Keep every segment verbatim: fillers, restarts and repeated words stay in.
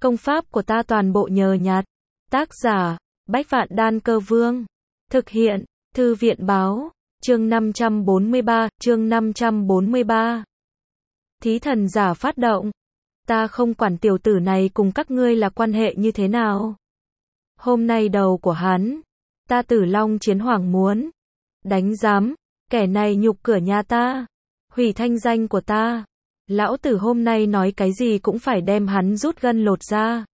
Công pháp của ta toàn bộ nhờ nhặt. Tác giả, Bách Vạn Đan Cơ Vương. Thực hiện, Thư viện báo, chương năm trăm bốn mươi ba, chương năm trăm bốn mươi ba. Thí thần giả phát động. Ta không quản tiểu tử này cùng các ngươi là quan hệ như thế nào. Hôm nay đầu của hắn, ta Tử Long Chiến Hoàng muốn đánh giám, kẻ này nhục cửa nhà ta, hủy thanh danh của ta. Lão tử hôm nay nói cái gì cũng phải đem hắn rút gân lột ra.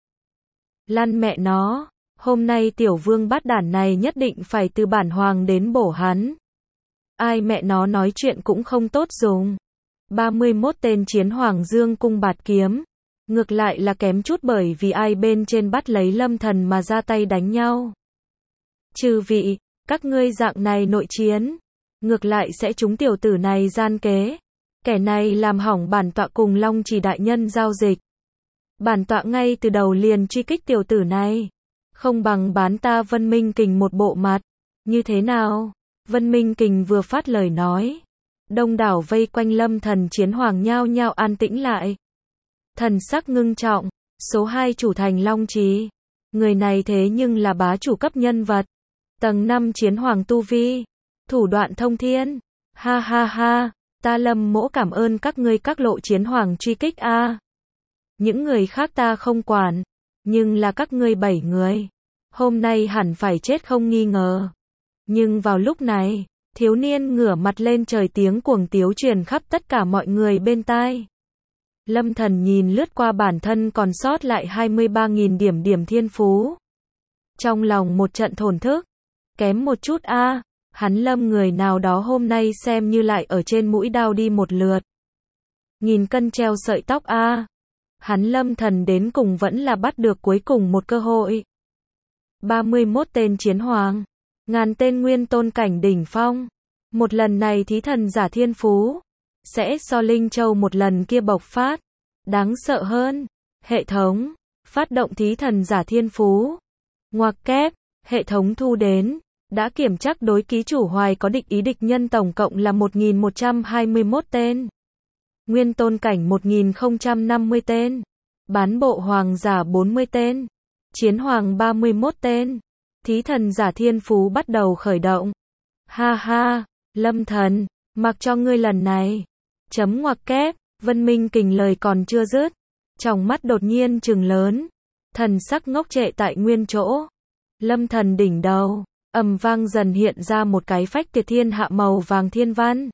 Lăn mẹ nó, hôm nay tiểu vương bát đản này nhất định phải từ bản hoàng đến bổ hắn. Ai mẹ nó nói chuyện cũng không tốt dùng. ba mươi mốt tên chiến hoàng dương cung bạt kiếm. Ngược lại là kém chút bởi vì ai bên trên bắt lấy Lâm Thần mà ra tay đánh nhau. Chư vị, các ngươi dạng này nội chiến, ngược lại sẽ trúng tiểu tử này gian kế. Kẻ này làm hỏng bản tọa cùng Long Chỉ đại nhân giao dịch. Bản tọa ngay từ đầu liền truy kích tiểu tử này. Không bằng bán ta Vân Minh Kình một bộ mặt. Như thế nào? Vân Minh Kình vừa phát lời nói. Đông đảo vây quanh Lâm Thần chiến hoàng nhao nhao an tĩnh lại. Thần sắc ngưng trọng. Số hai chủ thành Long Chỉ. Người này thế nhưng là bá chủ cấp nhân vật. Tầng năm chiến hoàng tu vi. Thủ đoạn thông thiên. Ha ha ha. Ta Lâm Mỗ cảm ơn các ngươi các lộ chiến hoàng truy kích a. Những người khác ta không quản, nhưng là các ngươi bảy người, hôm nay hẳn phải chết không nghi ngờ. Nhưng vào lúc này, thiếu niên ngửa mặt lên trời tiếng cuồng tiếu truyền khắp tất cả mọi người bên tai. Lâm Thần nhìn lướt qua bản thân còn sót lại hai mươi ba nghìn điểm điểm thiên phú. Trong lòng một trận thổn thức, kém một chút a. Hắn Lâm người nào đó hôm nay xem như lại ở trên mũi đao đi một lượt. Nghìn cân treo sợi tóc a. Hắn Lâm Thần đến cùng vẫn là bắt được cuối cùng một cơ hội. ba mươi mốt tên chiến hoàng, ngàn tên nguyên tôn cảnh đỉnh phong. Một lần này thí thần giả thiên phú sẽ so Linh Châu một lần kia bộc phát. Đáng sợ hơn. Hệ thống phát động thí thần giả thiên phú. Ngoặc kép, hệ thống thu đến. Đã kiểm tra đối ký chủ Hoài có địch ý địch nhân tổng cộng là một nghìn một trăm hai mươi mốt tên. Nguyên tôn cảnh một nghìn không trăm năm mươi tên. Bán bộ hoàng giả bốn mươi tên. Chiến hoàng ba mươi mốt tên. Thí thần giả thiên phú bắt đầu khởi động. Ha ha, Lâm Thần, mặc cho ngươi lần này. Chấm ngoặc kép, Vân Minh Kình lời còn chưa dứt. Trong mắt đột nhiên trừng lớn. Thần sắc ngốc trệ tại nguyên chỗ. Lâm Thần đỉnh đầu. Ầm vang dần hiện ra một cái phách tuyệt thiên hạ màu vàng thiên văn.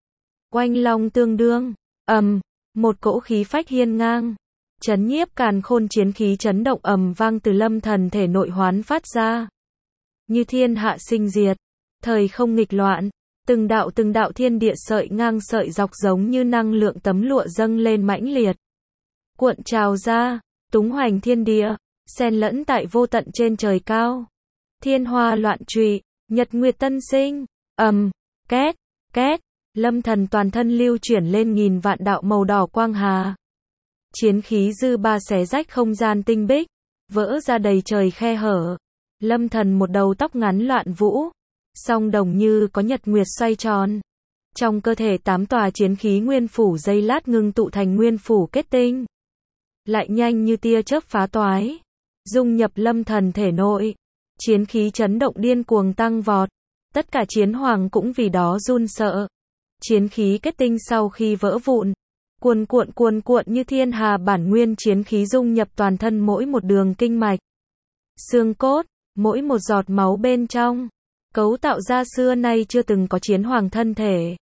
Oanh long tương đương, ầm, một cỗ khí phách hiên ngang, chấn nhiếp càn khôn chiến khí chấn động ầm vang từ Lâm Thần thể nội hoán phát ra. Như thiên hạ sinh diệt, thời không nghịch loạn, từng đạo từng đạo thiên địa sợi ngang sợi dọc giống như năng lượng tấm lụa dâng lên mãnh liệt. Cuộn trào ra, túng hoành thiên địa, xen lẫn tại vô tận trên trời cao. Thiên hoa loạn trụy, nhật nguyệt tân sinh, ầm, két, két, Lâm Thần toàn thân lưu chuyển lên nghìn vạn đạo màu đỏ quang hà. Chiến khí dư ba xé rách không gian tinh bích, vỡ ra đầy trời khe hở. Lâm Thần một đầu tóc ngắn loạn vũ, song đồng như có nhật nguyệt xoay tròn. Trong cơ thể tám tòa chiến khí nguyên phủ giây lát ngưng tụ thành nguyên phủ kết tinh. Lại nhanh như tia chớp phá toái, dung nhập Lâm Thần thể nội. Chiến khí chấn động điên cuồng tăng vọt. Tất cả chiến hoàng cũng vì đó run sợ. Chiến khí kết tinh sau khi vỡ vụn, cuồn cuộn cuồn cuộn như thiên hà bản nguyên chiến khí dung nhập toàn thân mỗi một đường kinh mạch. Xương cốt, mỗi một giọt máu bên trong, cấu tạo ra xưa nay chưa từng có chiến hoàng thân thể.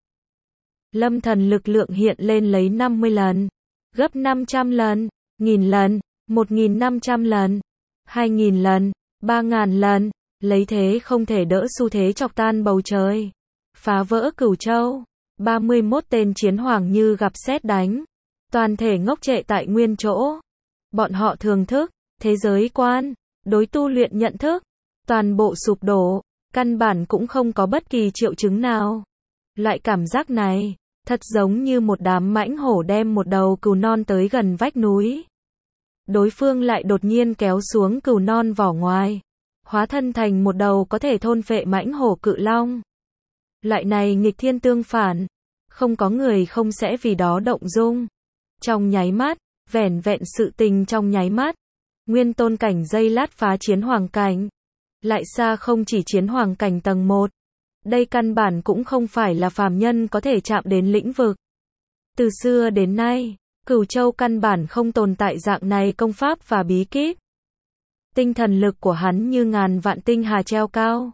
Lâm Thần lực lượng hiện lên lấy năm mươi lần, gấp năm trăm lần, nghìn lần, một nghìn năm trăm lần, hai nghìn lần. Ba ngàn lần, lấy thế không thể đỡ xu thế chọc tan bầu trời, phá vỡ cửu châu. ba mươi mốt tên chiến hoàng như gặp sét đánh, toàn thể ngốc trệ tại nguyên chỗ. Bọn họ thường thức, thế giới quan, đối tu luyện nhận thức, toàn bộ sụp đổ, căn bản cũng không có bất kỳ triệu chứng nào. Loại cảm giác này, thật giống như một đám mãnh hổ đem một đầu cừu non tới gần vách núi. Đối phương lại đột nhiên kéo xuống cừu non vỏ ngoài, hóa thân thành một đầu có thể thôn phệ mãnh hổ cự long. Loại này nghịch thiên tương phản, không có người không sẽ vì đó động dung. Trong nháy mắt, vẻn vẹn sự tình trong nháy mắt, Nguyên tôn cảnh giây lát phá chiến hoàng cảnh. Lại xa không chỉ chiến hoàng cảnh tầng một. Đây căn bản cũng không phải là phàm nhân có thể chạm đến lĩnh vực. Từ xưa đến nay, Cửu Châu căn bản không tồn tại dạng này công pháp và bí kíp. Tinh thần lực của hắn như ngàn vạn tinh hà treo cao.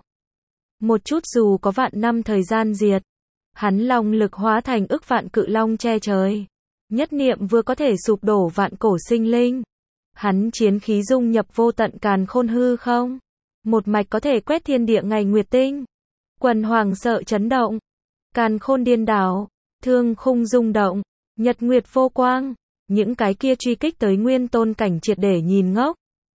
Một chút dù có vạn năm thời gian diệt, hắn long lực hóa thành ức vạn cự long che trời. Nhất niệm vừa có thể sụp đổ vạn cổ sinh linh. Hắn chiến khí dung nhập vô tận càn khôn hư không. Một mạch có thể quét thiên địa ngày nguyệt tinh. Quần hoàng sợ chấn động. Càn khôn điên đảo. Thương khung rung động. Nhật nguyệt vô quang. Những cái kia truy kích tới nguyên tôn cảnh triệt để nhìn ngốc.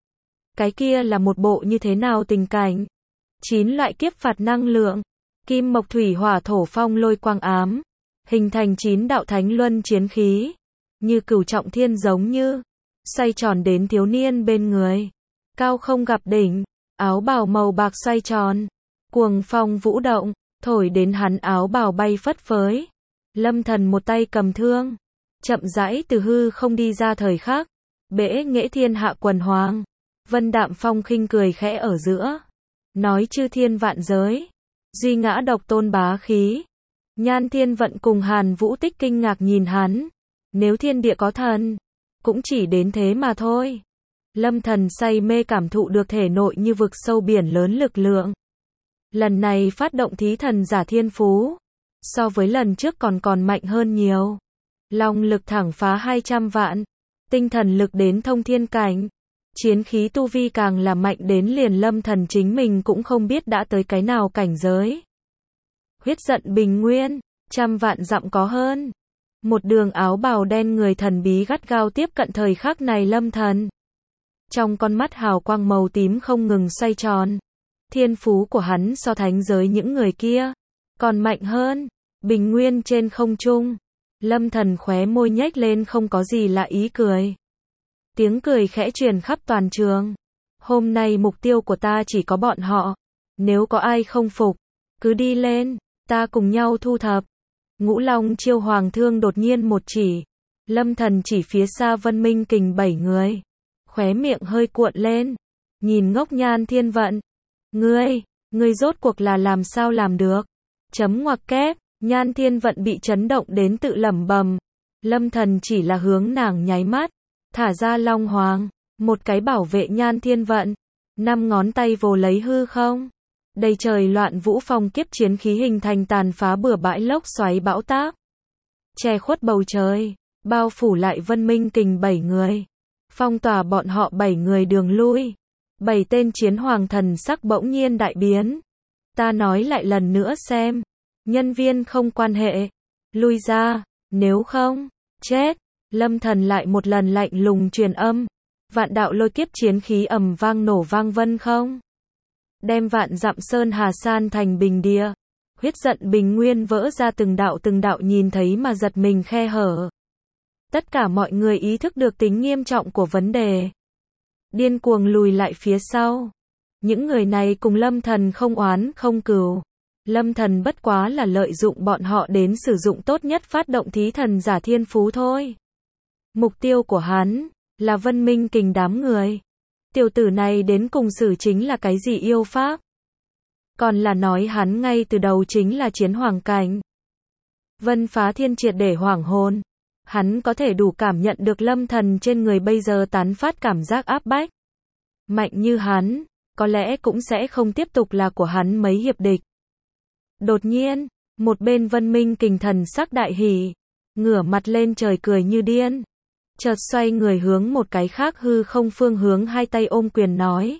Cái kia là một bộ như thế nào tình cảnh. Chín loại kiếp phạt năng lượng. Kim mộc thủy hỏa thổ phong lôi quang ám. Hình thành chín đạo thánh luân chiến khí. Như cửu trọng thiên giống như. Xoay tròn đến thiếu niên bên người. Cao không gặp đỉnh. Áo bào màu bạc xoay tròn. Cuồng phong vũ động. Thổi đến hắn áo bào bay phất phới. Lâm Thần một tay cầm thương. Chậm rãi từ hư không đi ra thời khắc. Bể nghệ thiên hạ quần hoàng. Vân đạm phong khinh cười khẽ ở giữa. Nói chư thiên vạn giới. Duy ngã độc tôn bá khí. Nhan Thiên Vận cùng Hàn Vũ Tích kinh ngạc nhìn hắn. Nếu thiên địa có thần, cũng chỉ đến thế mà thôi. Lâm Thần say mê cảm thụ được thể nội như vực sâu biển lớn lực lượng. Lần này phát động thí thần giả thiên phú. So với lần trước còn còn mạnh hơn nhiều. Long lực thẳng phá hai trăm vạn. Tinh thần lực đến thông thiên cảnh. Chiến khí tu vi càng là mạnh đến liền Lâm Thần chính mình cũng không biết đã tới cái nào cảnh giới. Huyết giận bình nguyên, trăm vạn dặm có hơn. Một đường áo bào đen người thần bí gắt gao tiếp cận thời khắc này Lâm Thần. Trong con mắt hào quang màu tím không ngừng xoay tròn. Thiên phú của hắn so thánh giới những người kia còn mạnh hơn. Bình nguyên trên không trung. Lâm Thần khóe môi nhếch lên không có gì lạ ý cười. Tiếng cười khẽ truyền khắp toàn trường. Hôm nay mục tiêu của ta chỉ có bọn họ. Nếu có ai không phục, cứ đi lên, ta cùng nhau thu thập. Ngũ Long chiêu hoàng thương đột nhiên một chỉ. Lâm Thần chỉ phía xa Vân Minh Kình bảy người. Khóe miệng hơi cuộn lên. Nhìn ngốc Nhan Thiên Vận. Ngươi, ngươi rốt cuộc là làm sao làm được? Chấm ngoặc kép, Nhan Thiên Vận bị chấn động đến tự lẩm bẩm. Lâm Thần chỉ là hướng nàng nháy mắt. Thả ra Long Hoàng, một cái bảo vệ Nhan Thiên Vận, năm ngón tay vồ lấy hư không. Đầy trời loạn vũ phong kiếp chiến khí hình thành tàn phá bừa bãi lốc xoáy bão táp. Che khuất bầu trời, bao phủ lại Vân Minh Kình bảy người. Phong tỏa bọn họ bảy người đường lui. Bảy tên chiến hoàng thần sắc bỗng nhiên đại biến. Ta nói lại lần nữa xem. Nhân viên không quan hệ. Lui ra, nếu không, chết. Lâm Thần lại một lần lạnh lùng truyền âm. Vạn đạo lôi kiếp chiến khí ầm vang nổ vang vân không. Đem vạn dặm sơn hà san thành bình địa. Huyết giận bình nguyên vỡ ra từng đạo từng đạo nhìn thấy mà giật mình khe hở. Tất cả mọi người ý thức được tính nghiêm trọng của vấn đề. Điên cuồng lùi lại phía sau. Những người này cùng Lâm Thần không oán không cừu. Lâm Thần bất quá là lợi dụng bọn họ đến sử dụng tốt nhất phát động thí thần giả thiên phú thôi. Mục tiêu của hắn là Vân Minh Kình đám người. Tiểu tử này đến cùng xử chính là cái gì yêu pháp? Còn là nói hắn ngay từ đầu chính là chiến hoàng cảnh. Vân Phá Thiên triệt để hoảng hồn. Hắn có thể đủ cảm nhận được Lâm Thần trên người bây giờ tán phát cảm giác áp bách. Mạnh như hắn, có lẽ cũng sẽ không tiếp tục là của hắn mấy hiệp địch. Đột nhiên, một bên Vân Minh Kình thần sắc đại hỉ, ngửa mặt lên trời cười như điên. Chợt xoay người hướng một cái khác hư không phương hướng hai tay ôm quyền nói.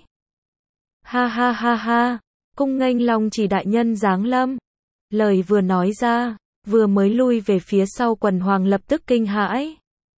Ha ha ha ha, cung nghênh Long Chỉ đại nhân giáng lâm. Lời vừa nói ra, vừa mới lui về phía sau quần hoàng lập tức kinh hãi.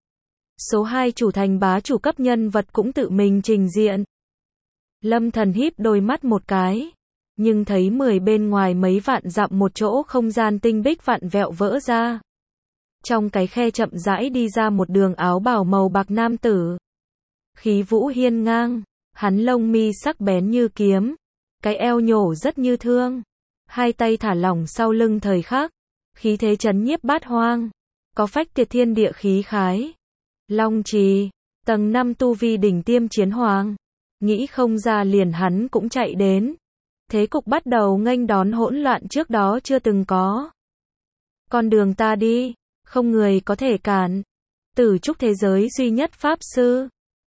Số hai chủ thành bá chủ cấp nhân vật cũng tự mình trình diện. Lâm Thần híp đôi mắt một cái, nhưng thấy mười bên ngoài mấy vạn dặm một chỗ không gian tinh bích vạn vẹo vỡ ra. Trong cái khe chậm rãi đi ra một đường áo bào màu bạc nam tử. Khí vũ hiên ngang, hắn lông mi sắc bén như kiếm, cái eo nhổ rất như thương. Hai tay thả lỏng sau lưng thời khắc, khí thế chấn nhiếp bát hoang, có phách tiệt thiên địa khí khái. Long Trì, Tầng năm tu vi đỉnh tiêm chiến hoàng. Nghĩ không ra liền hắn cũng chạy đến. Thế cục bắt đầu nghênh đón hỗn loạn trước đó chưa từng có. Con đường ta đi, không người có thể cản. Tử trúc thế giới duy nhất pháp sư.